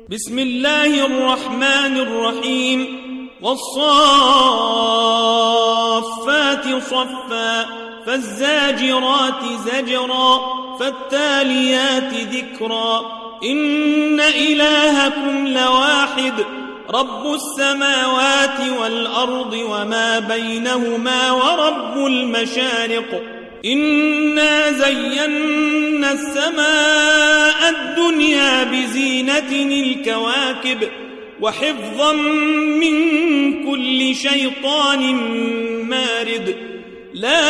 بسم الله الرحمن الرحيم والصافات صفا فالزاجرات زجرا فالتاليات ذكرا إن إلهكم لواحد رب السماوات والأرض وما بينهما ورب المشارق إنا زينا السماء الدنيا بزينة الكواكب وحفظا من كل شيطان مارد لا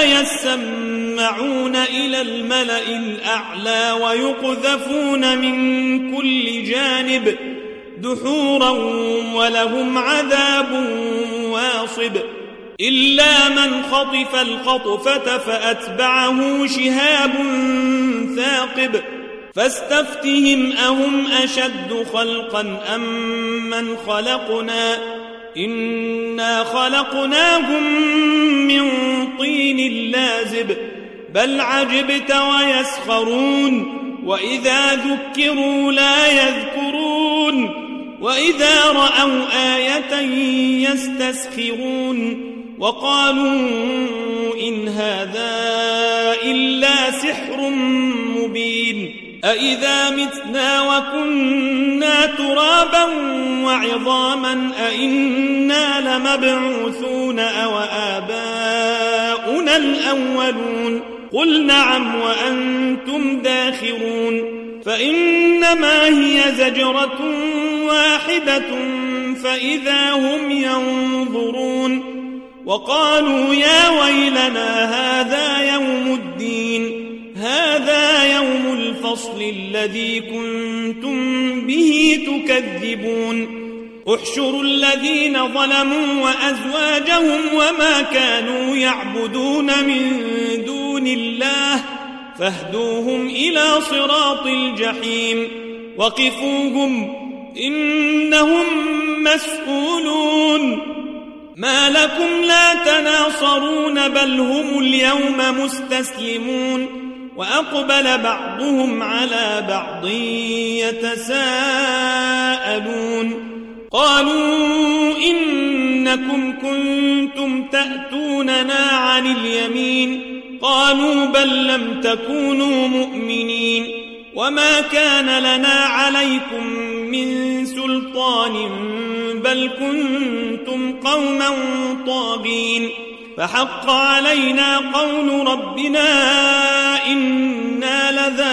يسمعون إلى الملأ الأعلى ويقذفون من كل جانب دحورا ولهم عذاب واصب إلا من خطف الخطفة فأتبعه شهاب ثاقب فاستفتهم أهم أشد خلقا أم من خلقنا إنا خلقناهم من طين لازب بل عجبت ويسخرون وإذا ذكروا لا يذكرون وإذا رأوا آية يستسخرون وقالوا إن هذا إلا سحر مبين أإذا متنا وكنا ترابا وعظاما أإنا لمبعوثون أو آباؤنا الأولون قل نعم وأنتم داخرون فإنما هي زجرة واحدة فإذا هم ينظرون وقالوا يا ويلنا هذا يوم الدين هذا يوم الفصل الذي كنتم به تكذبون احشروا الذين ظلموا وأزواجهم وما كانوا يعبدون من دون الله فاهدوهم إلى صراط الجحيم وقفوهم إنهم مسؤولون ما لكم لا تناصرون بل هم اليوم مستسلمون وأقبل بعضهم على بعض يتساءلون قالوا إنكم كنتم تأتوننا عن اليمين قالوا بل لم تكونوا مؤمنين وما كان لنا عليكم من سلطان بل كنتم قوما طاغين فحق علينا قول ربنا إنا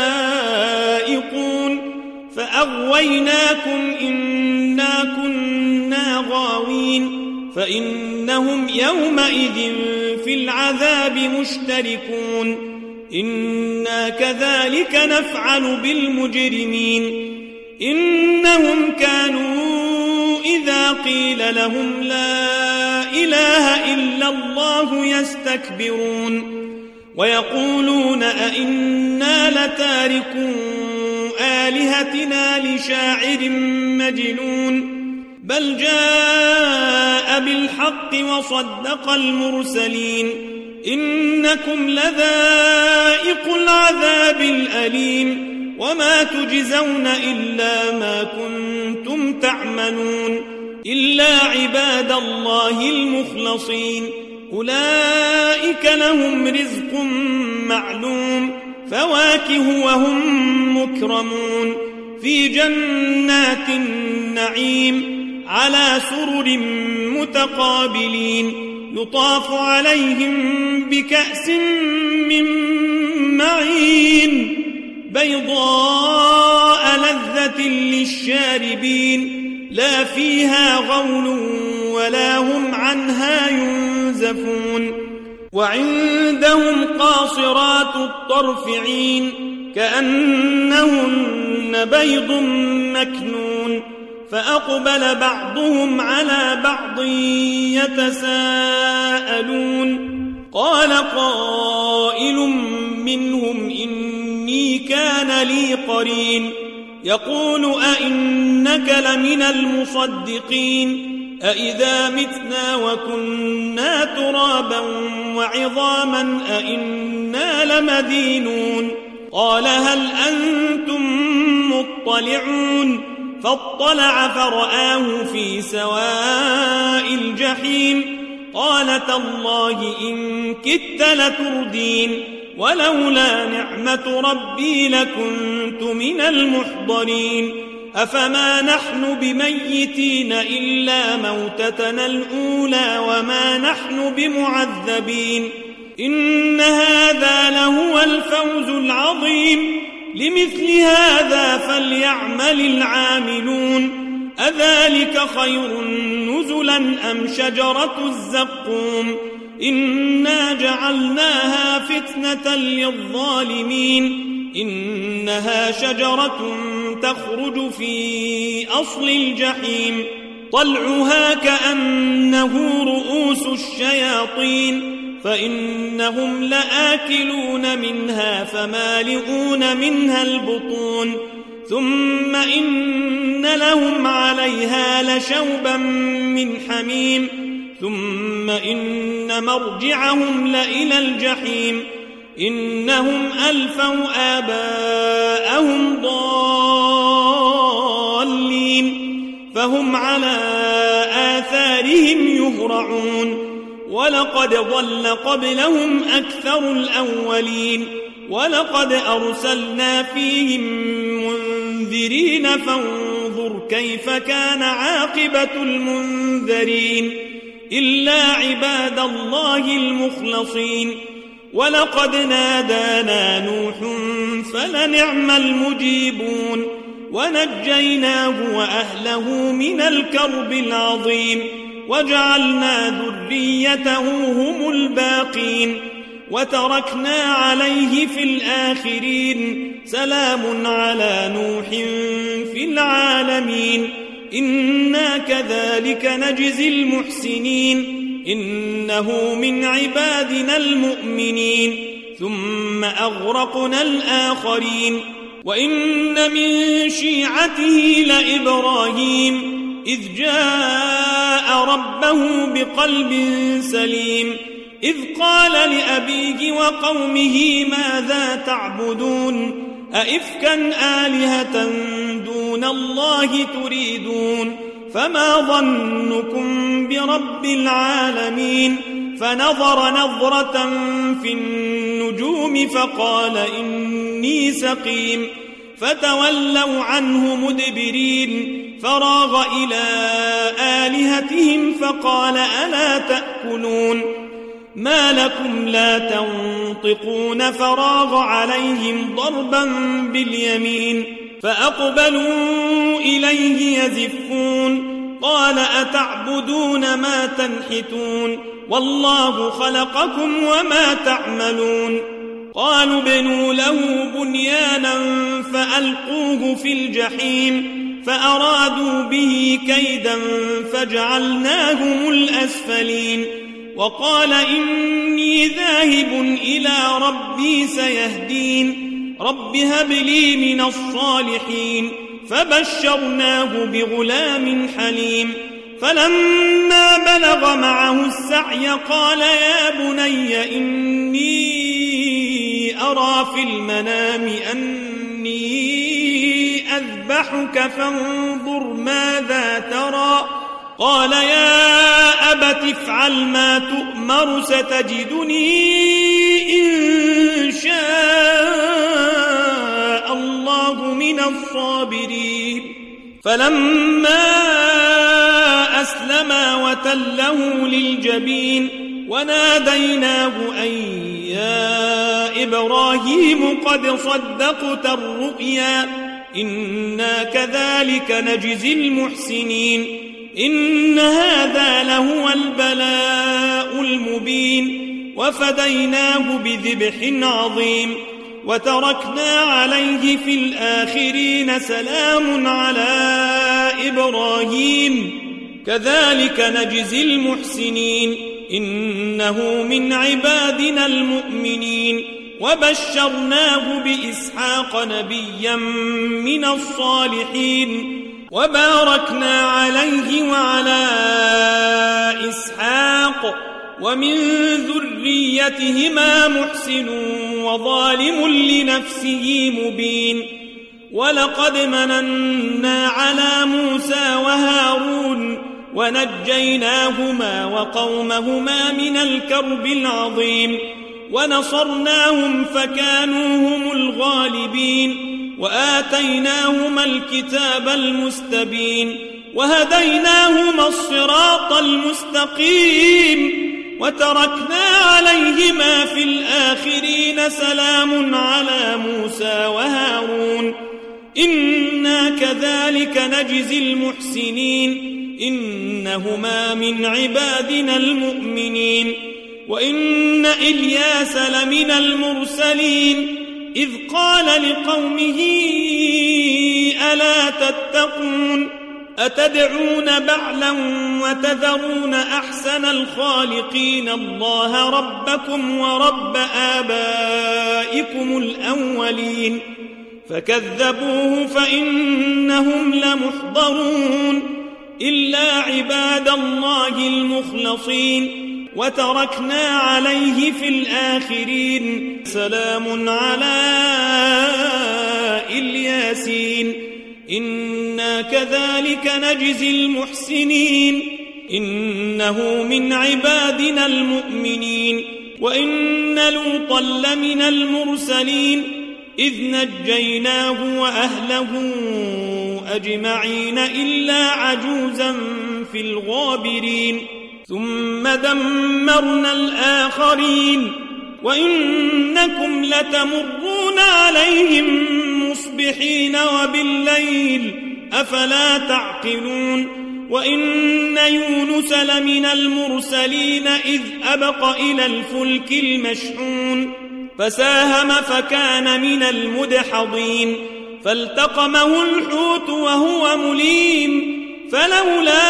لذائقون فأغويناكم إنا كنا غاوين فإنهم يومئذ في العذاب مشتركون إنا كذلك نفعل بالمجرمين إنهم كانوا إذا قيل لهم لا إله إلا الله يستكبرون ويقولون أئنا لتاركو آلهتنا لشاعر مجنون بل جاء بالحق وصدق المرسلين إنكم لذائق العذاب الأليم وما تجزون إلا ما كنتم تعملون إلا عباد الله المخلصين أولئك لهم رزق معلوم فواكه وهم مكرمون في جنات النعيم على سرر متقابلين يطاف عليهم بكأس من معين بيضاء لذة للشاربين لا فيها غول ولا هم عنها ينزفون وعندهم قاصرات الطرف عين كأنهن بيض مكنون فأقبل بعضهم على بعض يتساءلون قال قائل منهم إني كان لي قرين يقول أئنك لمن المصدقين أئذا متنا وكنا ترابا وعظاما أئنا لمدينون قال هل أنتم مطلعون فاطلع فرآه في سواء الجحيم قال تالله إن كدت لتردين ولولا نعمة ربي لكنت من المحضرين أفما نحن بميتين إلا موتتنا الأولى وما نحن بمعذبين إن هذا لهو الفوز العظيم لمثل هذا فليعمل العاملون أذلك خير نزلا أم شجرة الزقوم إنا جعلناها فتنة للظالمين إنها شجرة تخرج في أصل الجحيم طلعها كأنه رؤوس الشياطين فإنهم لآكلون منها فمالئون منها البطون ثم إن لهم عليها لشوبا من حميم ثم إن مرجعهم لإلى الجحيم إنهم ألفوا آباءهم ضالين فهم على آثارهم يهرعون ولقد ضل قبلهم أكثر الأولين ولقد أرسلنا فيهم منذرين فانظر كيف كان عاقبة المنذرين إلا عباد الله المخلصين ولقد نادانا نوح فلنعم المجيبون ونجيناه وأهله من الكرب العظيم وجعلنا ذريته هم الباقين وتركنا عليه في الآخرين سلام على نوح في العالمين إنا كذلك نجزي المحسنين إنه من عبادنا المؤمنين ثم أغرقنا الآخرين وإن من شيعته لإبراهيم إذ جاء ربه بقلب سليم إذ قال لأبيه وقومه ماذا تعبدون أئفكا آلهة دون الله تريدون فما ظنكم برب العالمين فنظر نظرة في النجوم فقال إني سقيم فتولوا عنه مدبرين فراغ إلى آلهتهم فقال ألا تأكلون ما لكم لا تنطقون فراغ عليهم ضربا باليمين فأقبلوا إليه يزفون قال أتعبدون ما تنحتون والله خلقكم وما تعملون قالوا ابنوا له بنيانا فألقوه في الجحيم فأرادوا به كيدا فجعلناهم الأسفلين وقال إني ذاهب إلى ربي سيهدين رب هب لي من الصالحين فبشرناه بغلام حليم فلما بلغ معه السعي قال يا بني إني أرى في المنام أني أذبحك فانظر ماذا ترى قال يا أبت افعل ما تؤمر ستجدني إن شاء الله من الصابرين فلما أسلما وتله للجبين وناديناه أن يا إبراهيم قد صدقت الرؤيا إنا كذلك نجزي المحسنين إن هذا لهو البلاء المبين وفديناه بذبح عظيم وتركنا عليه في الآخرين سلام على إبراهيم كذلك نجزي المحسنين إنه من عبادنا المؤمنين وبشرناه بإسحاق نبيا من الصالحين وباركنا عليه وعلى إسحاق ومن ذريتهما محسن وظالم لنفسه مبين ولقد مننا على موسى وهارون ونجيناهما وقومهما من الكرب العظيم ونصرناهم فكانوا هم الغالبين وآتيناهما الكتاب المستبين وهديناهما الصراط المستقيم وتركنا عليهما في الآخرين سلام على موسى وهارون إنا كذلك نجزي المحسنين إنهما من عبادنا المؤمنين وإن إلياس لمن المرسلين إذ قال لقومه ألا تتقون أتدعون بعلا وتذرون أحسن الخالقين الله ربكم ورب آبائكم الأولين فكذبوه فإنهم لمحضرون إلا عباد الله المخلصين وتركنا عليه في الآخرين سلام على الياسين إنا كذلك نجزي المحسنين إنه من عبادنا المؤمنين وإن لوطا لمن المرسلين إذ نجيناه وأهله أجمعين إلا عجوزا في الغابرين ثم دمرنا الآخرين وإنكم لتمرون عليهم مصبحين وبالليل أفلا تعقلون وإن يونس لمن المرسلين إذ أبق إلى الفلك المشحون فساهم فكان من المدحضين فالتقمه الحوت وهو مليم فلولا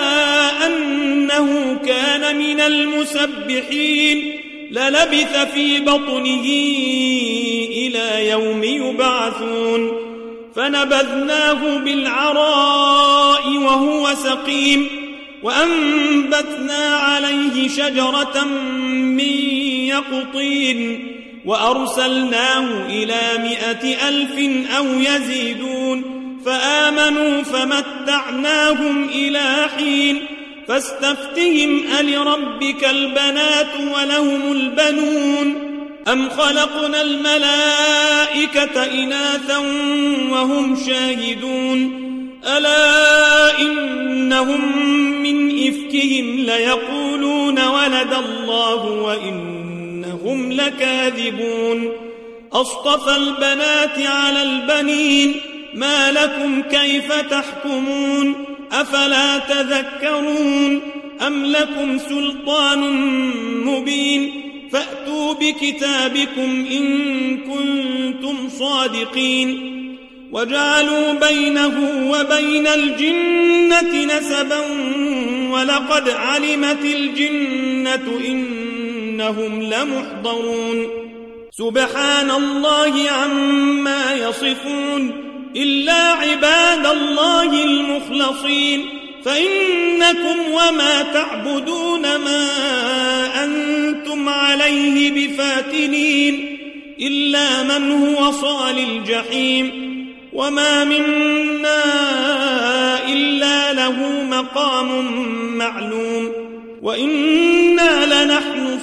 أنه كان من المسبحين للبث في بطنه إلى يوم يبعثون فنبذناه بالعراء وهو سقيم وأنبتنا عليه شجرة من يقطين وأرسلناه إلى 100,000 أو يزيدون فآمنوا فمتعناهم إلى حين فاستفتهم ألربك البنات ولهم البنون أم خلقنا الملائكة إناثا وهم شاهدون ألا إنهم من إفكهم ليقولون ولد الله وإنهم لكاذبون أصطفى البنات على البنين ما لكم كيف تحكمون أفلا تذكرون أم لكم سلطان مبين فأتوا بكتابكم إن كنتم صادقين وجعلوا بينه وبين الجنة نسبا ولقد علمت الجنة إنهم لمحضرون سبحان الله عما يصفون إلا عباد الله المخلصين فإنكم وما تعبدون ما أنتم عليه بفاتنين إلا من هو صال الجحيم وما منا إلا له مقام معلوم وإنا لنحن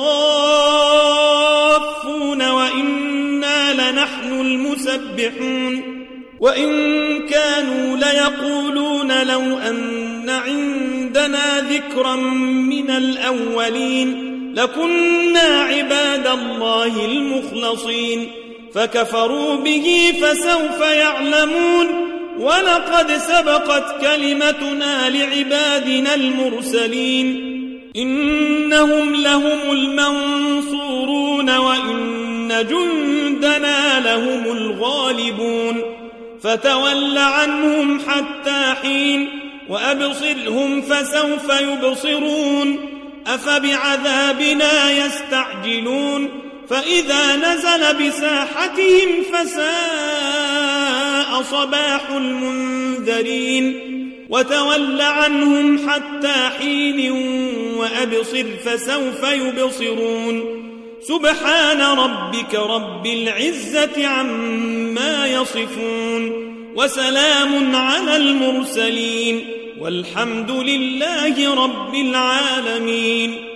الصافون وإنا لنحن المسبحون وإن كانوا ليقولون لو أن عندنا ذكرا من الأولين لكنا عباد الله المخلصين فكفروا به فسوف يعلمون ولقد سبقت كلمتنا لعبادنا المرسلين إنهم لهم المنصورون وإن جندنا لهم الغالبون فتول عنهم حتى حين وأبصرهم فسوف يبصرون أفبعذابنا يستعجلون فإذا نزل بساحتهم فساء صباح المنذرين وتول عنهم حتى حين وأبصر فسوف يبصرون سبحان ربك رب العزة عما يصفون وسلام على المرسلين والحمد لله رب العالمين.